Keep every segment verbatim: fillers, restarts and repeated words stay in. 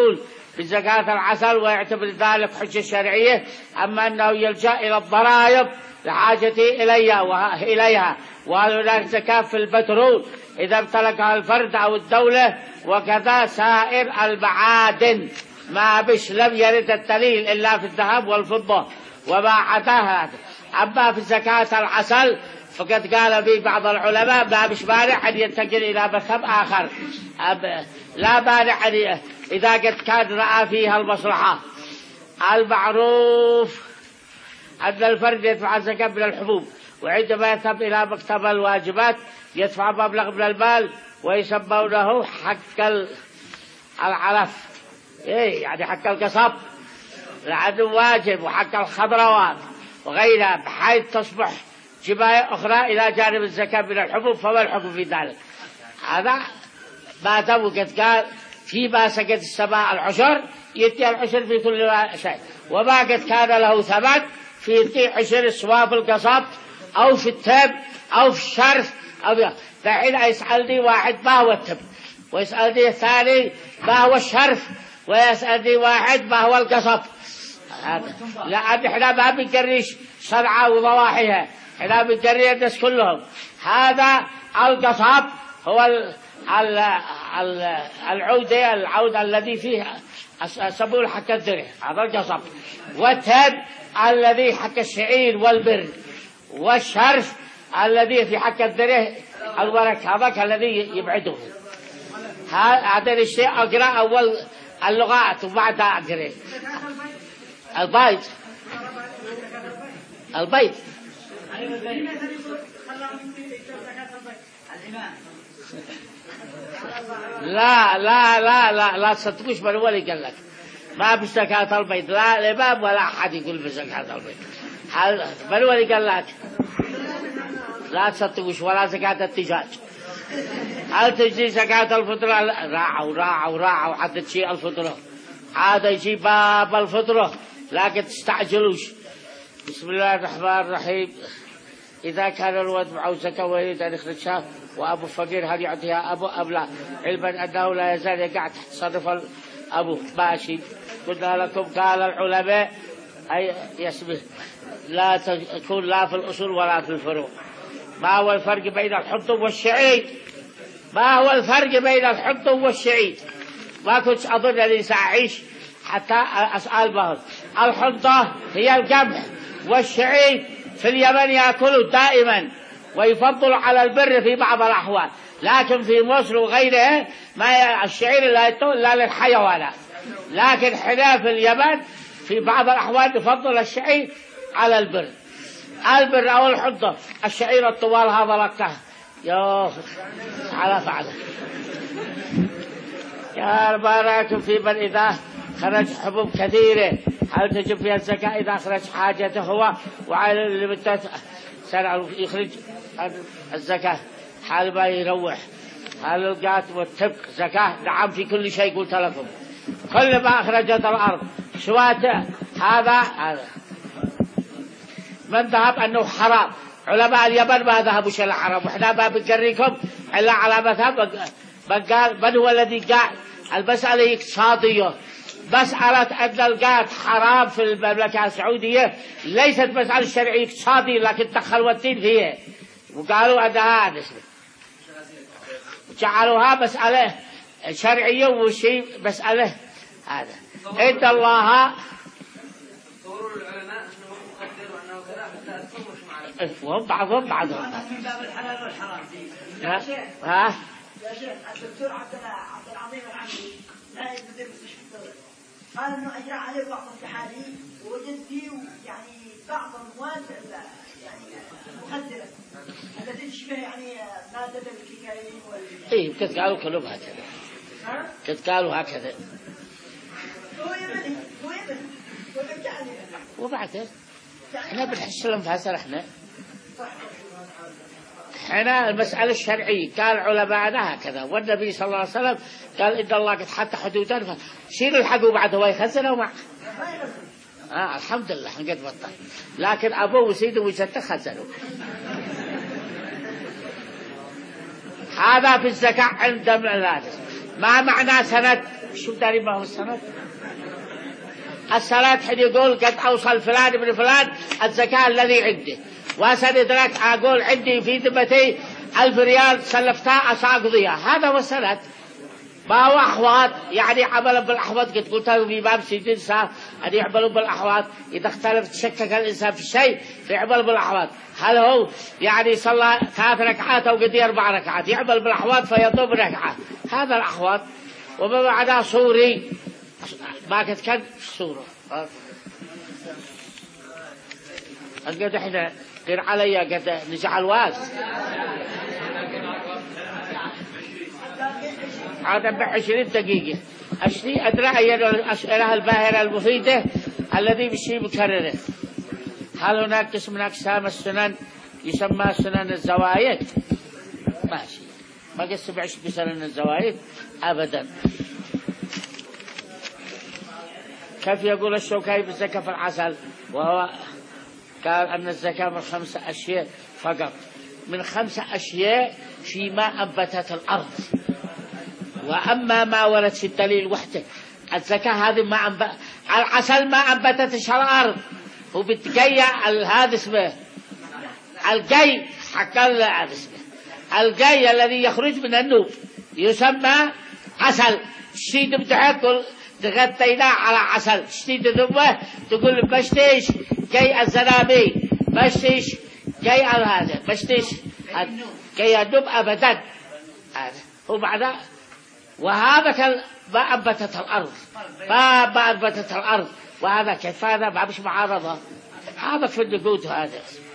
بزكاة العسل ويعتبر ذلك حجة شرعية، أما أنه يلجأ إلى الضرائب لحاجته إليها، وهناك زكاة في البترول إذا امتلكها الفرد أو الدولة، وكذا سائر المعادن ما بش لم يرد الدليل إلا في الذهب والفضة وما عداها. أما في زكاة العسل فقد قال به بعض العلماء ما بش مانع أن ينتقل إلى مذهب آخر، لا مانع إذا قد كان رأى فيها المصلحة. المعروف أن الفرد يدفع الزكاة من الحبوب، وعندما يذهب إلى مكتب الواجبات يدفع مبلغ من المال ويسمونه حق العلف، إيه يعني حق القصب لأنه واجب، وحق الخضروات وغيرها، بحيث تصبح جباية أخرى إلى جانب الزكاة من الحبوب. فما الحكم في ذلك؟ هذا ما دام قد قال فيما سقط السماء العشر يدي العشر في كل شيء، وما قد كان له ثمن في يدي عشر صواب القصب أو في التب أو في الشرف أو فحين يسألني واحد ما هو التب، ويسألني الثاني ما هو الشرف، ويسألني واحد ما هو القصب، لأن إحنا ما بنقريش صنعاء وضواحيها، إحنا بنقري الناس كلهم. هذا القصب هو ال ال ال العودة العود الذي فيه سبول حق الدرع، هذا القصب، والتب الذي حق الشعير والبر، والشرف الذي في حق الدرع الورق، هذاك الذي يبعده. هذا الشيء أقرأ أول اللغات وبعدها أقرأ البيت البيت لا لا لا لا لا تصدقوش من هو اللي قال لك ما بزكاة البيت، لا الإمام ولا أحد يقول بزكاة البيت. من هو اللي قال لك؟ لا تصدقوش. ولا زكاة الدجاج. هل تجزي زكاة الفطرة؟ راعوا راعوا راعوا حتى تشيء الفطرة، هذا يجي باب الفطرة، لكن تستعجلوش. بسم الله الرحمن الرحيم. إذا كان الولد معه زكاة ويريد أن يخرج شاه وأبو فقير هل يعطيها أبو أم لا؟ علما أنه لا يزال يقع تحت تصرف الأبو. ماشي. قلنا لكم قال العلماء أي يسمه لا تكون لا في الأصول ولا في الفروع. ما هو الفرق بين الحنطة والشعير؟ ما هو الفرق بين الحنطة والشعير؟ ما كنت أظن أني سأعيش حتى أسأل بهم. الحنطة هي القمح، والشعير في اليمن يأكله دائما ويفضل على البر في بعض الأحوال، لكن في مصر وغيرها ما الشعير لا يأكل إلا للحيوانات، لكن حنا في اليمن في بعض الأحوال يفضل الشعير على البر. البر أو الحنطة. الشعير الطوال هذا لك يا على فعله. يا بارك في من إذا خرج حبوب كثيرة هل تجب فيها الزكاة إذا خرج حاجته هو، وعلى اللي بدأ يخرج الزكاة حال ما يروح. هل القات والتبق زكاة؟ نعم في كل شيء قلت لكم، كل ما أخرجت الأرض سواته. هذا هذا من ذهب أنه حرام. علماء اليمن ما ذهبوا شيء حرام، وإحنا ما بنقريكم إلا على مذهب من قال من هو الذي قال المسألة اقتصادية. مسألة أن القات حرام في المملكة السعودية ليست مسألة شرعية اقتصادية، لكن دخلوا الدين فيها وقالوا أنها نسبة، جعلوها مسألة شرعية وشيء مسألة هذا. إن الله وهم بعضهم بعضهم من باب الحلال والحرام. ها ها يا شيخ الدكتور عبد عبد العظيم العمري نائب مدير مستشفى الدولة قال انه اجرى عليه بعض التحاليل ووجد فيه يعني بعض المواد يعني مخدره التي تشبه يعني ماده الكيكايين وال اي كنت قالوا كلهم هكذا. ها كنت قالوا هكذا. هو يمني هو يمني وبالتالي وبعدين احنا بنحس لهم فاسر. احنا احنا المسألة الشرعية قال علماءنا هكذا، والنبي صلى الله عليه وسلم قال إن الله قد حط حدودا فشيل الحقوا بعد هو يخزنه مع آه الحمد لله قد بطل، لكن أبوه وسيده وجدته خزنوا. هذا في الزكاة عند الناس. ما معنى سنة شو داري ما هو السند؟ السند حين يقول قد أوصل فلان ابن فلان الزكاة الذي عندي، وسندرك أقول عندي في ذمتي ألف ريال سلفتها أساقضيها، هذا هو السند. ما هو أحواط يعني عملا بالأحواط. قد قلت له الإمام سيدين سار أن يعملوا بالأحواط، إذا اختلف تشكك الإنسان في الشيء فيعمل بالأحواط. هل هو يعني صلى ثلاث ركعات أو قد أربع ركعات يعمل بالأحواط فيضرب ركعة، هذا الأحواط. وما بعدها صوري ما قد كان صورة قد إحنا غير علي قد نجعل واز عادة بعشرين دقيقة أشري أدرى أي الأسئلة الباهرة المفيدة الذي بشي مكرره. هل هناك قسم من أقسام السنن يسمى سنن الزوايد؟ ماشي، ما قسم بعش بسنن الزوايد أبدا. كيف يقول الشوكاني بالزكاة في العسل؟ وهو قال أن الزكاة من خمسة أشياء فقط، من خمسة أشياء فيما أنبتت الأرض، وأما ما ورد في الدليل وحده الزكاة هذه ما أنبت العسل ما أنبتتش الأرض، وبتقيا هذا اسمه القي حق الله اسمه القي الذي يخرج من النوب يسمى عسل. شديد بتحكل تغطينا على عسل شديد ذبه تقول بشتيش قي الزنابي بشتيش قي هذا بشتيش قي النوب أبدا هذا هو بعد. وهذا ما أنبتت الأرض ما ما أنبتت الأرض، وهذا كيف هذا ما مش معارضة، هذا في النقود. هذا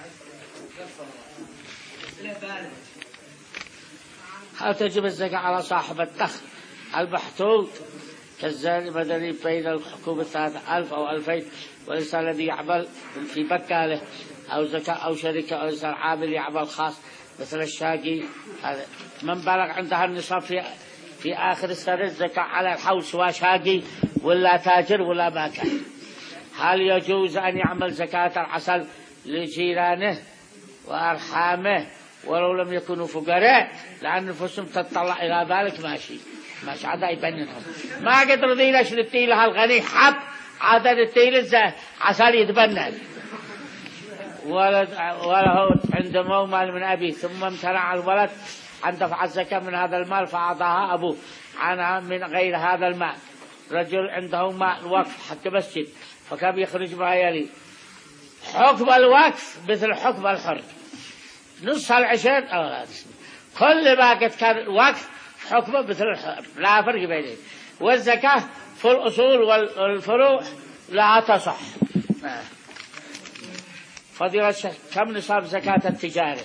هل تجب الزكاة على صاحب الدخل المحدود كالزاني المدني بين الحكومة ثلاثة ألف أو ألفين، والإنسان الذي يعمل في بكالة أو زكاة أو شركة، أو إنسان عامل يعمل خاص مثل الشاقي؟ هذا من بلغ عندها النصاب في في آخر السنة الزكاة على الحول سواء شاقي ولا تاجر ولا ما كان. هل يجوز أن يعمل زكاة العسل لجيرانه وأرحامه ولو لم يكونوا فقراء لأن نفسهم تطلع إلى ذلك؟ ماشي ماشي عدا يبننهم. ما قد رضينا شلتي لها الغني حب عدا التيل عسل يتبنن وله عنده مال من أبيه ثم امتنع الولد عن دفع الزكاة من هذا المال فأعطاها أبوه عنها من غير هذا المال. رجل عنده مال وقف حق مسجد فكان يخرج ما يلي حكم الوقف مثل حكم الحر، نص العشر أو لا كل ما قد كان وقف حكمه مثل الحر لا فرق بينهم. والزكاة في الأصول والفروع لا تصح. فضيلة الشيخ كم نصاب زكاة التجارة؟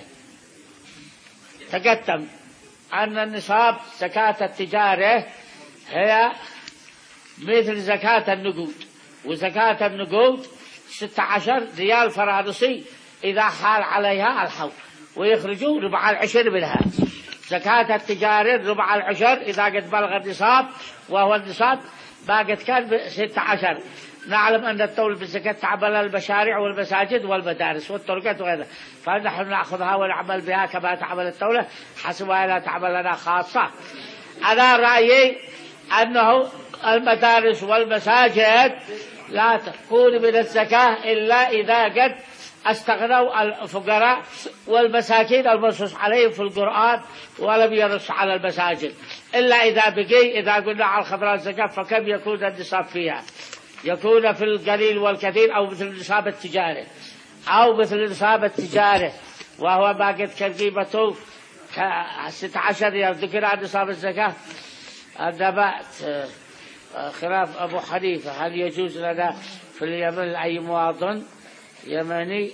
تقدم أن النصاب زكاة التجارة هي مثل زكاة النقود، وزكاة النقود ستة عشر ريال فرنسي إذا حال عليها الحول، ويخرجوا ربع العشر منها. زكاة التجارة ربع العشر إذا قد بلغ النصاب، وهو النصاب ما قد كان ستة عشر. نعلم أن الدولة بالزكاة تعمل المشاريع والمساجد والمدارس والطرقات وغيرها، فنحن نأخذها ونعمل بها كما تعمل الدولة حسبها لا تعمل لنا خاصة. أنا رأيي أنه المدارس والمساجد لا تكون من الزكاة إلا إذا قد استغنوا الفقراء والمساكين المنصوص عليهم في القرآن ولم ينص على المساجد، إلا إذا بقي إذا قلنا على الخضراء الزكاة فكم يكون النصاب فيها؟ يكون في القليل والكثير أو مثل نصاب التجارة أو مثل نصاب التجارة وهو ما قد كان قيمته ستة عشر ريال. ذكر عن نصاب الزكاة النبات خلاف أبو حنيفة هل يجوز لنا في اليمن أي مواطن يمني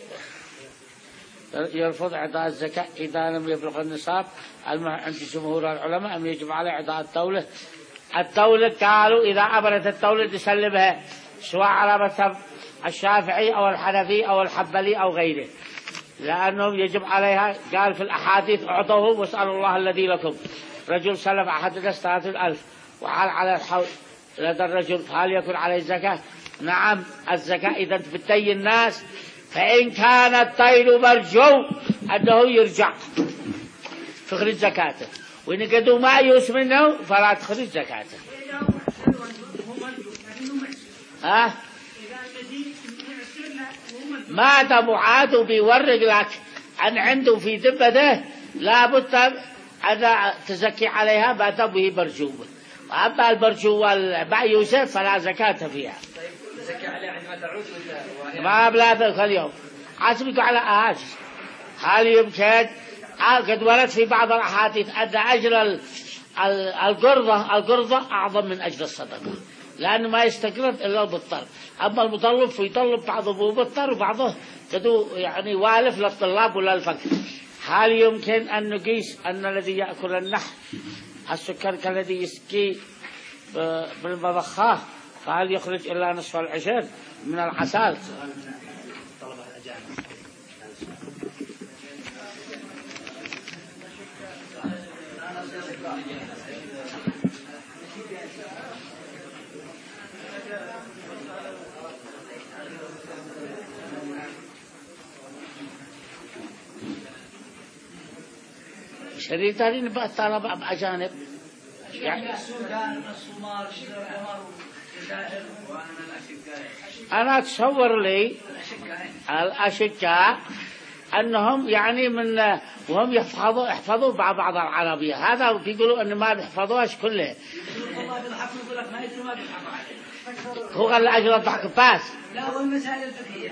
يرفض إعطاء الزكاة إذا لم يبلغ النصاب عند جمهور العلماء أم يجب عليه إعطاء الدولة؟ الدولة قالوا إذا أمرت الدولة تسلمها سواء على مذهب الشافعي أو الحنفي أو الحنبلي أو غيره، لأنهم يجب عليها. قال في الأحاديث أعطوهم واسألوا الله الذي لكم. رجل سلم أحد الناس ثلاثة ألف وحال على الحول لدى الرجل، هل يكون عليه زكاة؟ نعم الزكاة إذا بتدين الناس، فإن كان الطيل مرجو أنه يرجع تخرج زكاته، وإن قدوا ما يوس منه فلا تخرج زكاته. ها ما دام عاد بيورق لك أن عنده في ذبته لابد أن تزكي عليها بعد به برجوبة. وأما البرجوة والبعيوسة فلا زكاة فيها. تزكي عليها عندما تعود ما بلا ذلك اليوم عزمك على آج. هل يمكن قد ورد في بعض الأحاديث أن أجر القرضة القرضة أعظم من أجر الصدقة، لأنه ما يستقرض إلا بالطلب. أما المطلب فيطلب بعضه بالطلب وبعضه كدو يعني والف للطلاب ولا الفقر. هل يمكن أن نقيس أن الذي يأكل النحل السكر كالذي يسقي بالمضخة فهل يخرج إلا نصف العشر من العسل؟ شريطان نبقى طلب أجانب يعني أنا أتصور لي الأشقاء أنهم يعني من وهم يحفظوا يحفظوا بعض بعض العربية. هذا بيقولوا أن ما بيحفظوهاش كله. هو قال لأجل الضحك باس. لا والمسائل الفقهية.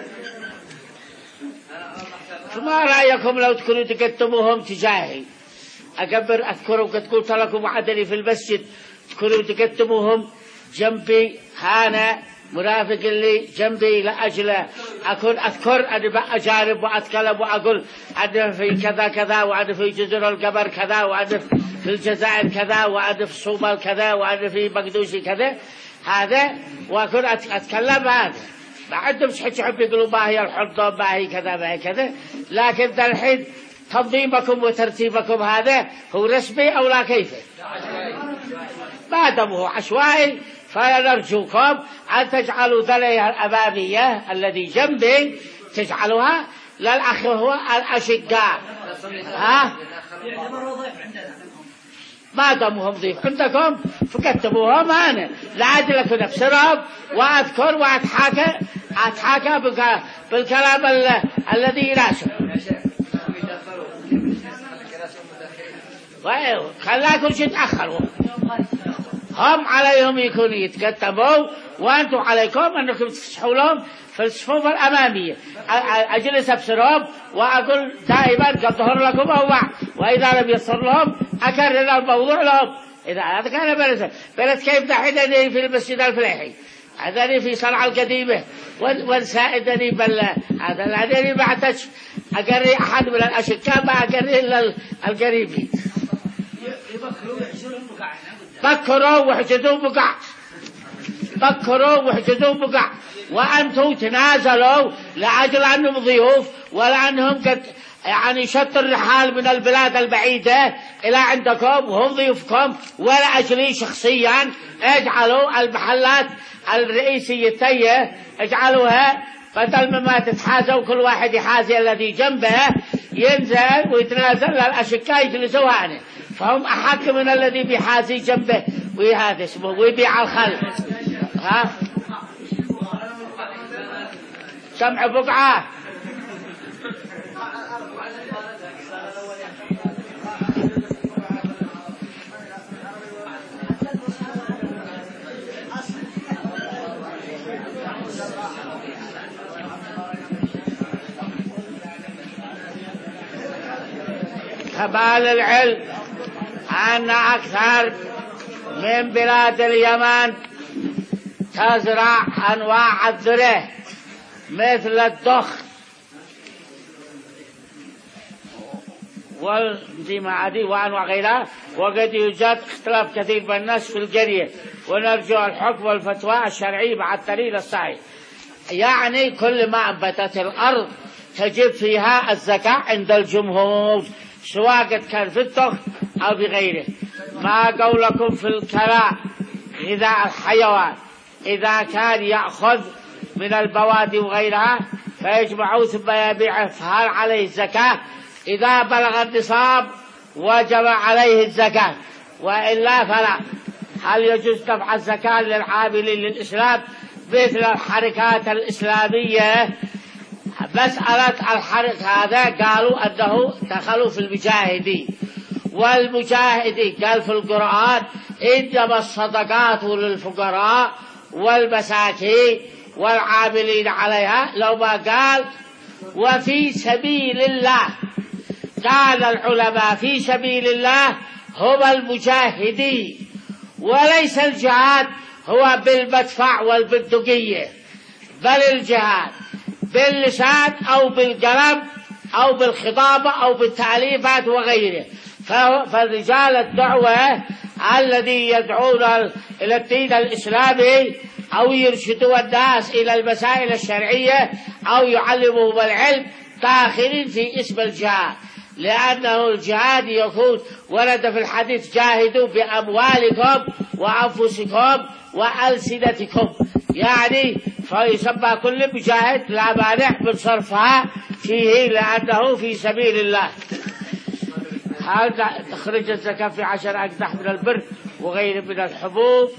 فما رأيكم لو تكونوا تكتبوهم تجاهي؟ أكبر أذكر وقد قلت لكم وعدني في المسجد تكونوا تكتبوهم جنبي هانا مرافق اللي جنبي لأجل أكون أذكر أن أجارب وأتكلم وأقول أن في كذا كذا وأن في جزر القبر كذا وأن في الجزائر كذا وأن في الصومال كذا وأن في مقدوشي كذا. هذا وأكون أتكلم هذا ما عندهم شيء يحب يقولوا ما هي الحضة ما هي كذا ما هي كذا. لكن الحين تنظيمكم وترتيبكم هذا هو رسمي أو لا كيف؟ ما دام هو عشوائي فنرجوكم أن تجعلوا ذلك الأمامية الذي جنبي تجعلوها للأخ هو الأشقاء. ها؟ ما دامهم ضيف عندكم فكتبوهم أنا لعد لكم نفسرهم وأذكر وأتحاكى أتحاكى بالكلام الذي يناسب. خلاكم شيء تأخروا. هم عليهم يكونوا يتكتبوا وأنتم عليكم أنكم تفسحوا لهم في الصفوف الأمامية. أجلس أبصرهم وأقول دائما قد ظهر لكم أوع، وإذا لم يصر لهم أكرر الموضوع لهم. إذا هذا كان بلد بلد كيف دحينني في المسجد الفلاحي هذاني في صنعاء القديمة والسائدني بل هذا الذي بعتش أقري أحد من الأشقاء ما أقري إلا القريبين. بكروا وحجزوا بقع بكروا وحجزوا بقع وأنتم تنازلوا لأجل أنهم ضيوف ولأنهم قد يعني شط الرحال من البلاد البعيدة إلى عندكم وهم ضيوفكم ولا أجلي شخصيا اجعلوا المحلات الرئيسية اجعلوها بدل ما تتحازوا كل واحد يحازي الذي جنبه ينزل ويتنازل للأشقاء يجلسوا عنه فهم أحق من الذي بيحازي جنبه وهذا اسمه ويبيع الخل. ها سمع بقعة كمال العلم أن أكثر من بلاد اليمن تزرع أنواع الذرة مثل الدخ والدماء وأنواع غيرها، وقد يوجد اختلاف كثير بين الناس في القرية، ونرجو الحكم والفتوى الشرعي مع الدليل الصحيح. يعني كل ما أنبتت الأرض تجب فيها الزكاة عند الجمهور سواء قد كان في الدخ أو بغيره. ما قولكم في الكلاء غذاء الحيوان إذا كان يأخذ من البوادي وغيرها فيجمعه ثم يبيعه فهل عليه الزكاة؟ إذا بلغ النصاب وجب عليه الزكاة وإلا فلا. هل يجوز دفع الزكاة للعاملين للإسلام مثل الحركات الإسلامية؟ مسألة الحركة هذا قالوا أنه دخلوا في المجاهدين، والمجاهدين قال في القرآن إنما الصدقات للفقراء والمساكين والعاملين عليها، لو ما قال وفي سبيل الله. قال العلماء في سبيل الله هم المجاهدين، وليس الجهاد هو بالمدفع والبندقية، بل الجهاد باللسان أو بالقلم أو بالخطابة أو بالتعليفات وغيره. فالرجال الدعوة الذي يدعون إلى الدين الإسلامي أو يرشدوا الناس إلى المسائل الشرعية أو يعلمهم العلم داخلين في اسم الجهاد، لأنه الجهاد يكون ورد في الحديث جاهدوا بأموالكم وأنفسكم وألسنتكم، يعني فيسمى كل مجاهد لا مانع من صرفها فيه لأنه في سبيل الله. هذا تخرج الزكاة في عشر أقدح من البر وغير من الحبوب.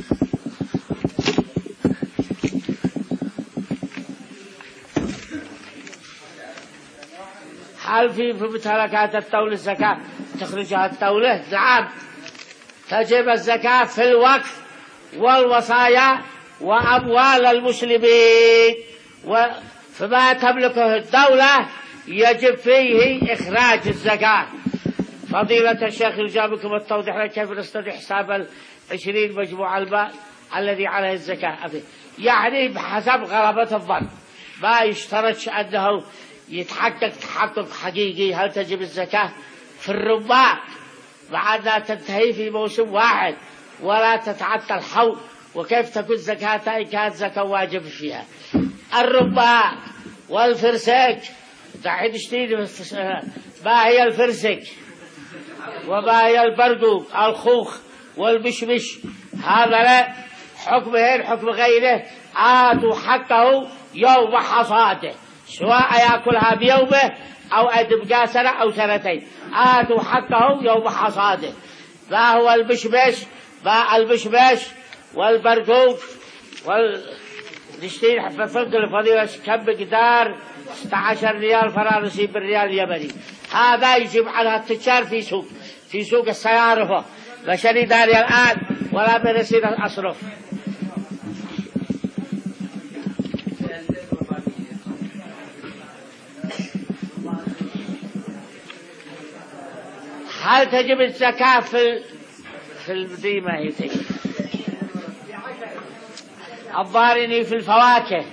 هل في في ممتلكات الدولة الزكاة تخرجها الدولة؟ نعم، تجب الزكاة في الوقف والوصايا وأموال المسلمين، فما تملكه الدولة يجب فيه إخراج الزكاة. فضيلة الشيخ يجابكم التوضيح لك كيف نستطيع حساب العشرين مجموع المال الذي عليه الزكاة. يعني بحسب غلبة الظن، ما يشترط أنه يتحقق تحقق حقيقي هل تجب الزكاة في الرباع بعدها تنتهي في موسم واحد ولا تتعدى الحول، وكيف تكون زكاة إن كانت زكاة واجب فيها. الرباع والفرسك دحين اشتري ما هي الفرسك وما هي البرقوق الخوخ والمشمش، هذا لا حكمه حكم غيره. آتوا حقه يوم حصاده، سواء يأكلها بيومه أو أدبقى سنة أو سنتين، آتوا حقه يوم حصاده. ما هو المشمش؟ ما المشمش والبرقوق والنشتين حفة فرق الفضيلة كم مقدار ستة عشر ريال فرنسي بالريال اليمني. هذا يجب على التجار في سوق في سوق السيارة بشري داري الآن ولا برسيل الأصرف. هل تجب الزكاة في في الديمة هي الضارني في الفواكه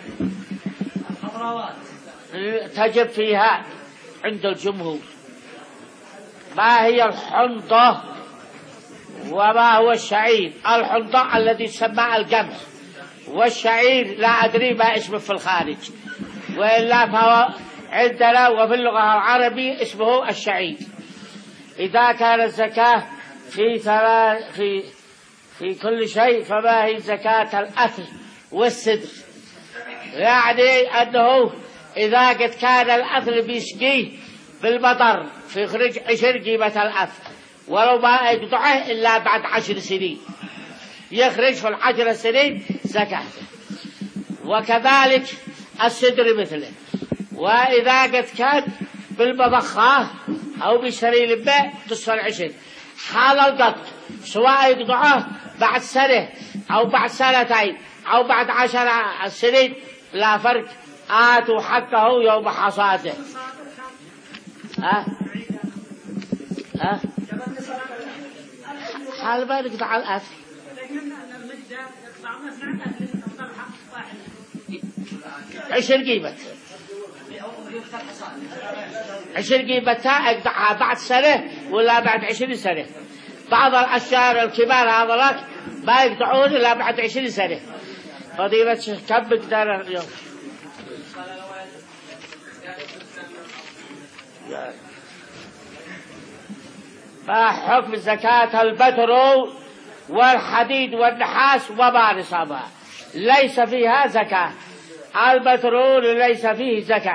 تجب فيها عند الجمهور. ما هي الحنطة وما هو الشعير؟ الحنطة الذي يسمى القمح، والشعير لا أدري ما اسمه في الخارج، وإلا فهو عندنا وفي اللغة العربية اسمه الشعير. إذا كان الزكاة في في في كل شيء فما هي زكاة الأثل والسدر؟ يعني أنه إذا قد كان الأثل بيسقيه بالمطر فيخرج عشر قيمة الأثل، ولو ما يقطعه إلا بعد عشر سنين يخرج في العشر سنين زكاة. وكذلك السدر مثله. وإذا قد كان بالمضخة أو بشري الماء تصل عشر. حال القطع سواء يقطعه بعد سنة أو بعد سنتين أو بعد عشر سنين لا فرق، آتوا حقه يوم حصاده. ها ها حال ما نقطع الأثل عشر قيمة عشر قيمتها اقطعها بعد سنة ولا بعد عشرين سنة. بعض الأشجار الكبار هذولك ما يقطعون إلا بعد عشرين سنة. فضيلة الشيخ كم مقدار اليوم؟ ما حكم زكاة البترول والحديد والنحاس وما نصابها؟ ليس فيها زكاة. البترول ليس فيه زكاة.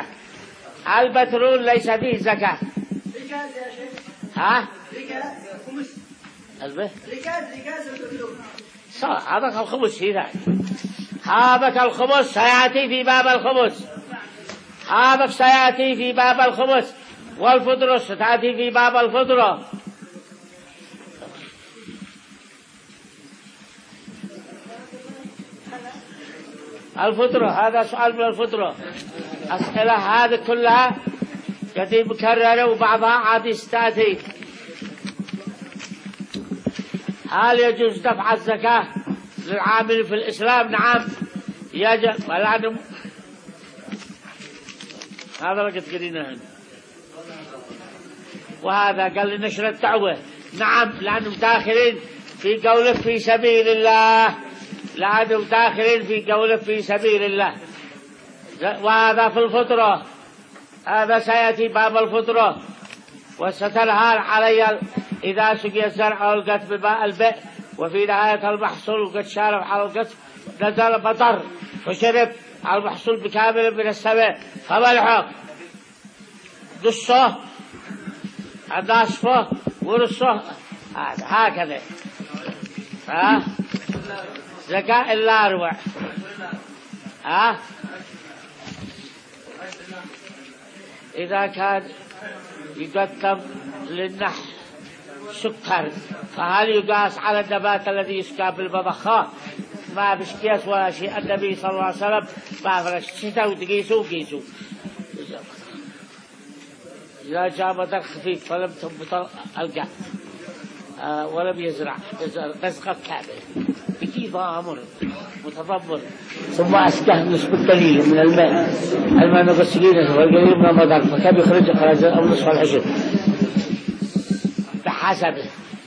البترول ليس فيه زكاة. ها؟ البه ركاز ركاز الفلوس صح هذا الخبز هنا هذا الخبز سيأتي في باب الخبز هذا سيأتي في باب الخبز والفطر ستأتي في باب الفطرة. الفطرة هذا سؤال من الفطرة. أسئلة هذه كلها التي مكررة وبعضها عاد تأتي. هل يجوز دفع الزكاة للعامل في الإسلام؟ نعم يجب. ولكن هذا ما قد قلنا. وهذا قال لنشر الدعوة. نعم لأنهم داخلين في قوله في سبيل الله، لأنهم داخلين في قوله في سبيل الله. وهذا في الفطرة، هذا سيأتي باب الفطرة. وستنهار علي إذا سقي الزرع والقت بماء البئر وفي نهاية المحصول وقد شارب على القت نزل مطر وشرب المحصول بكامل من السماء فما الحق؟ نصه نصفه ونصه هكذا. ها زكاة إلا أربع. ها إذا كان يقدم للنحل سكر فهل يقاس على النبات الذي يسقى بالمضخات؟ ما بش قياس ولا شيء. النبي صلى الله عليه وسلم ما فرش شتاء وتقيسوا قيسوا. إذا جاء مطر خفيف فلم تنبت القعد آه ولم يزرع رزقا كامل بكيف أمر متضمر ثم أسقاه نسبة قليل من الماء الماء نقص قليله والقليل من المطر فكم يخرج خرج أو نصف العشر بحسبه.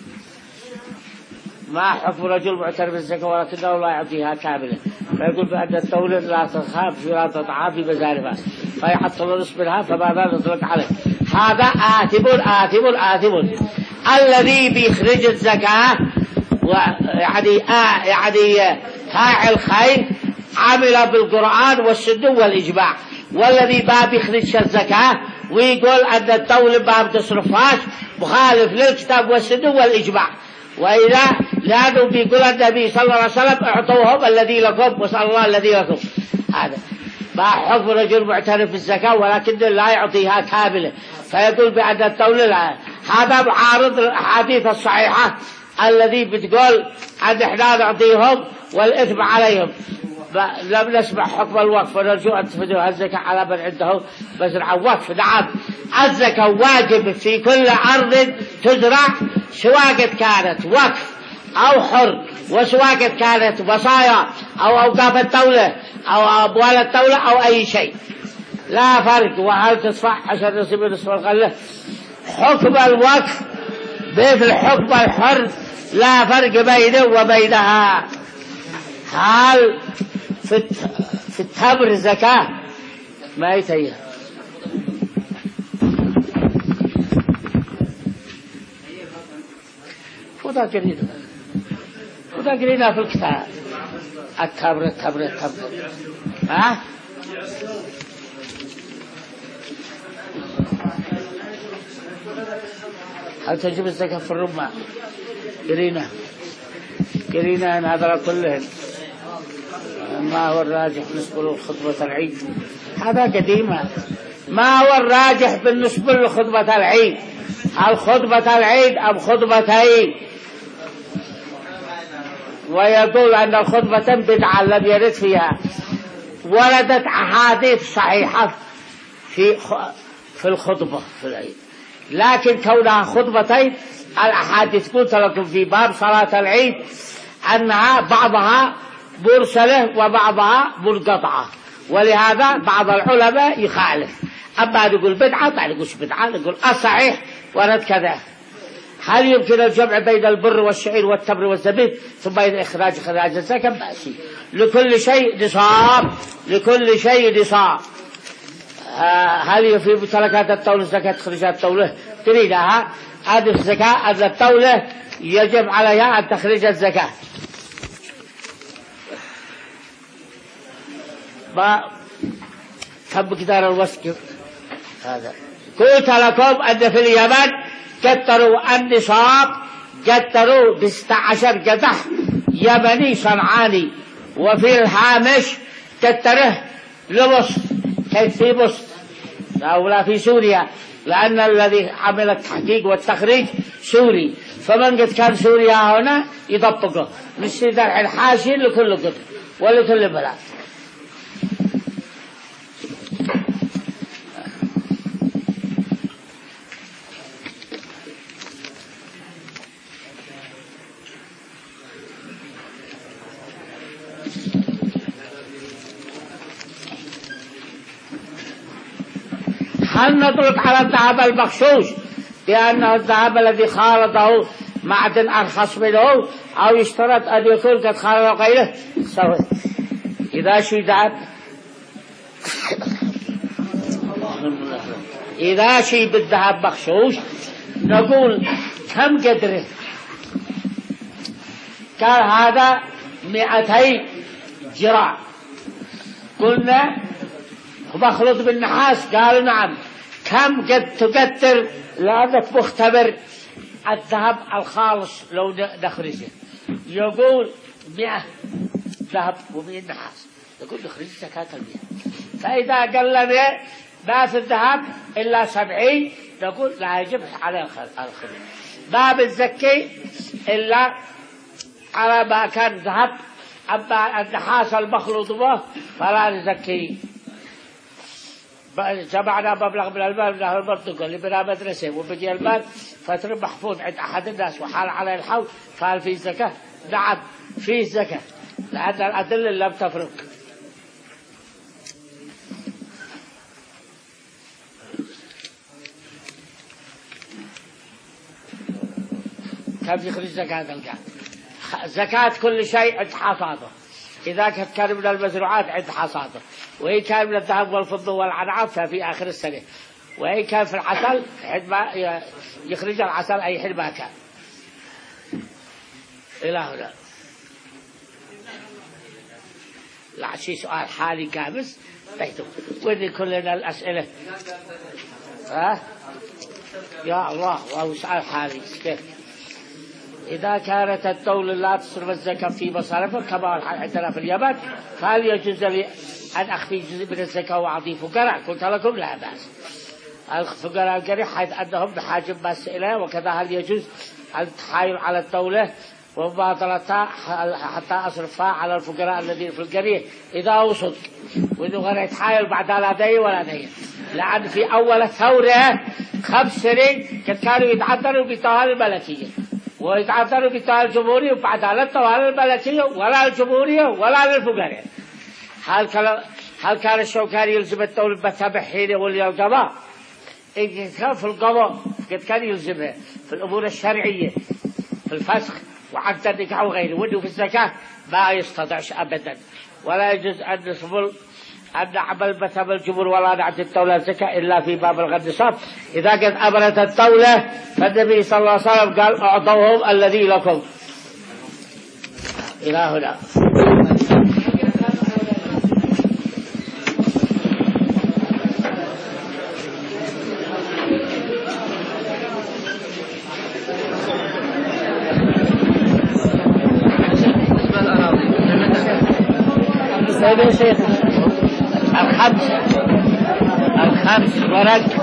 ما حكم رجل معترف بالزكاة ولكنه لا يعطيها كاملة فيقول بأن الدولة لا تخاف ولا تطعام في مزارفها فيحصل نصف منها فماذا نطلق عليه؟ هذا آثم آثم آثم. الذي بيخرج الزكاة ويعني آه يعني فاعل خير عمل بالقرآن والسنة والإجماع. والذي ما بيخرج الزكاة ويقول أن الدولة ما بتصرفهاش مخالف للكتاب والسنة والإجماع. وإذا لأنه بيقول النبي صلى الله عليه وسلم اعطوهم الذي لكم وسأل الله الذي لكم. هذا ما حكم رجل معترف بالزكاة ولكن لا يعطيها كاملة فيقول بأن الدولة لا. هذا معارض الأحاديث الصحيحة الذي بتقول أن احنا نعطيهم والإثم عليهم. لم نسمع حكم الوقف ونرجو أن تفيدوا الزكاة على من عنده مزرعة وقف. نعم الزكاة واجب في كل أرض تزرع سواء كانت وقف أو حر وسواء كانت وصايا أو أوقاف الدولة أو أموال الدولة أو أي شيء لا فرق. وهل تدفع عشر نصيب نصف الغلة؟ حكم الوقف مثل حكم الحر لا فرق بينه وبينها. هل في التمر زكاة؟ ما يتيه. وذا قرينا وذا قرينا في الكتاب التمر التمر التمر. ها هل تجب الزكاة في الرمان؟ قرينا قرينا أن هذا كلهن. ما هو الراجح بالنسبة لخطبة العيد؟ هذا قديمة. ما هو الراجح بالنسبة لخطبة العيد؟ هل خطبة العيد أم خطبتين؟ ويقول أن الخطبة بدعة لم يرد فيها. وردت أحاديث صحيحة في في الخطبة في العيد لكن كونها خطبتين الأحاديث قلت لكم في باب صلاة العيد أنها بعضها مرسلة وبعضها منقطعة ولهذا بعض العلماء يخالف. أما نقول بدعة ما نقولش بدعة نقول الصحيح ورد كذا. هل يمكن الجمع بين البر والشعير والتمر والزبيب ثم بين إخراج خراج الزكاة؟ ماشي. لكل شيء نصاب لكل شيء نصاب. آه هل في ممتلكات الدولة زكاة خرجات الدولة؟ تريدها هذه الزكاة أن الدولة يجب عليها أن تخرج الزكاة. ما كم مقدار الوسك هذا؟ قلت لكم أن في اليمن كتروا النصاب قتلوا بستة عشر قدح يمني صنعاني، وفي الهامش قتله لبسط كيف في بسط أو لا في سوريا، لأن الذي عمل التحقيق والتخريج سوري، فمن قد كان سوريا هنا يطبقه مش درع الحاشي لكل قطر ولكل بلد. هل نطلق على الذهب المغشوش لأنه الذهب الذي خالطه معدن أرخص منه، أو يشترط أن يكون قد خالط غيره سوى؟ إذا شي ذهب إذا شي بالذهب مغشوش نقول كم قدره؟ قال هذا مئتي جرام. قلنا مخلوط بالنحاس، قالوا نعم. كم قد تقدر؟ لأنك مختبر الذهب الخالص لو نخرجه. يقول مئة ذهب ومئة نحاس، يقول نخرج زكاة المئة. فإذا قال لنا ما في الذهب إلا سبعين نقول لا يجب على الخروج، ما بالزكي إلا على ما كان ذهب. أما النحاس المخلوط به فلا نزكي. جمعنا مبلغ من المال له المنطقة اللي بنا مدرسة، وبقي المال فترة محفوظ عند أحد الناس وحال على الحول، فهل في زكاة؟ نعم في زكاة، لأن الأدلة لم تفرق. كم يخرج زكاة القاعد؟ زكاة كل شيء عند حصاده. إذا كان من المزروعات عند حصاده، وإن كان من الذهب والفضة والعنعام ففي آخر السنة، وإن كان في العسل حينما يخرج العسل أي حين ما كان. إلى هنا لا شيء سؤال حالي كامس بيتو ودي كلنا الأسئلة. ها يا الله، وهو سؤال حالي كيف؟ إذا كانت الدولة لا تصرف الزكاة في مصارفها كما عندنا في اليمن، فهل يجوز لي أن أخفي جزء من الزكاة وأعطي فقراء؟ قلت لكم لا بأس. الفقراء القريب حيث أنهم بحاجة ماسة إليه، وكذا هل يجوز التحايل على الدولة ومبادرتها حتى أصرفها على الفقراء الذين في القرية إذا وصل، وإنه غير يتحايل بعد لا دي ولا دي. لأن في أول الثورة خمس سنين كانوا يتعذروا بالطوال الملكية ويتعذروا بالطوال الجمهورية، وبعد لا الطوال الملكية ولا الجمهورية ولا للفقراء. هل كان هل كان الشوكاني يلزم الدولة بالتبع حين ولي القضاء؟ إذا كان في القضاء قد كان يلزمها في الأمور الشرعية، في الفسخ وعقد النكاح وغيره، وإنه في الزكاة ما يستطيعش أبدا. ولا يجوز أن نصبر أن نعمل مثل الجمهور ولا نعطي الدولة الزكاة إلا في باب النصاب. إذا قد أمرت الدولة فالنبي صلى الله عليه وسلم قال أعطوهم الذي لكم. إلى هنا الخمس الخمس ورق